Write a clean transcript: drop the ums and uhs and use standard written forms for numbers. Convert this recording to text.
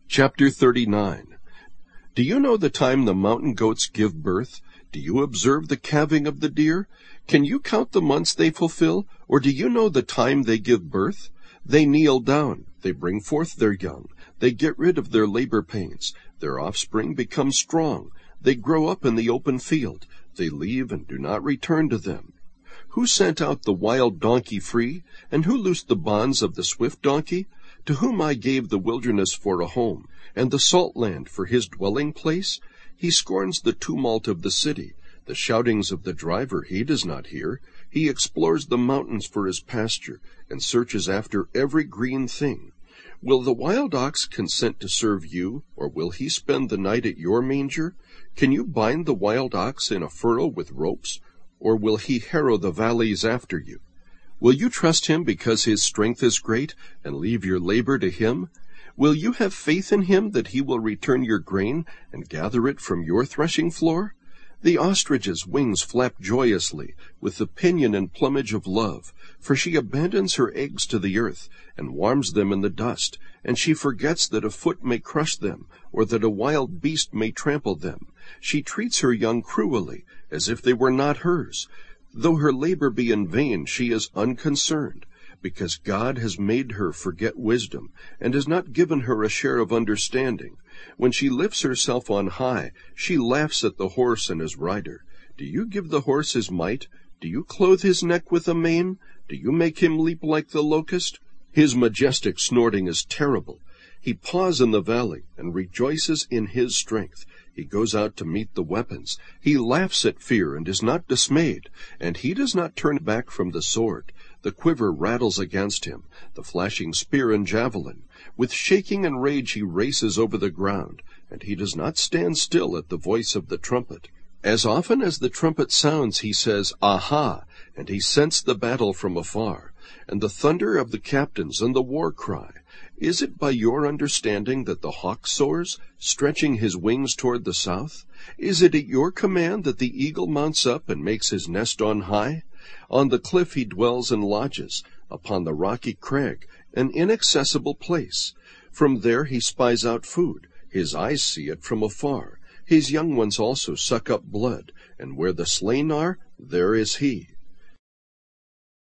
Chapter 39. Do you know the time the mountain goats give birth? Do you observe the calving of the deer? Can you count the months they fulfill? Or do you know the time they give birth? They kneel down, they bring forth their young, they get rid of their labor pains, their offspring become strong, they grow up in the open field, they leave and do not return to them. Who sent out the wild donkey free, and who loosed the bonds of the swift donkey? To whom I gave the wilderness for a home, and the salt land for his dwelling place? He scorns the tumult of the city, the shoutings of the driver he does not hear. He explores the mountains for his pasture, and searches after every green thing. Will the wild ox consent to serve you, or will he spend the night at your manger? Can you bind the wild ox in a furrow with ropes, or will he harrow the valleys after you? Will you trust him because his strength is great, and leave your labor to him? Will you have faith in him that he will return your grain and gather it from your threshing floor? The ostrich's wings flap joyously with the pinion and plumage of love, for she abandons her eggs to the earth and warms them in the dust, and she forgets that a foot may crush them, or that a wild beast may trample them. She treats her young cruelly, as if they were not hers. Though her labor be in vain, she is unconcerned, because God has made her forget wisdom, and has not given her a share of understanding. When she lifts herself on high, she laughs at the horse and his rider. Do you give the horse his might? Do you clothe his neck with a mane? Do you make him leap like the locust? His majestic snorting is terrible. He paws in the valley, and rejoices in his strength. He goes out to meet the weapons. He laughs at fear and is not dismayed, and he does not turn back from the sword. The quiver rattles against him, the flashing spear and javelin. With shaking and rage he races over the ground, and he does not stand still at the voice of the trumpet. As often as the trumpet sounds, he says, "Aha!" and he scents the battle from afar, and the thunder of the captains and the war cry. Is it by your understanding that the hawk soars, stretching his wings toward the south? Is it at your command that the eagle mounts up and makes his nest on high? On the cliff he dwells and lodges, upon the rocky crag, an inaccessible place. From there he spies out food. His eyes see it from afar. His young ones also suck up blood, and where the slain are, there is he.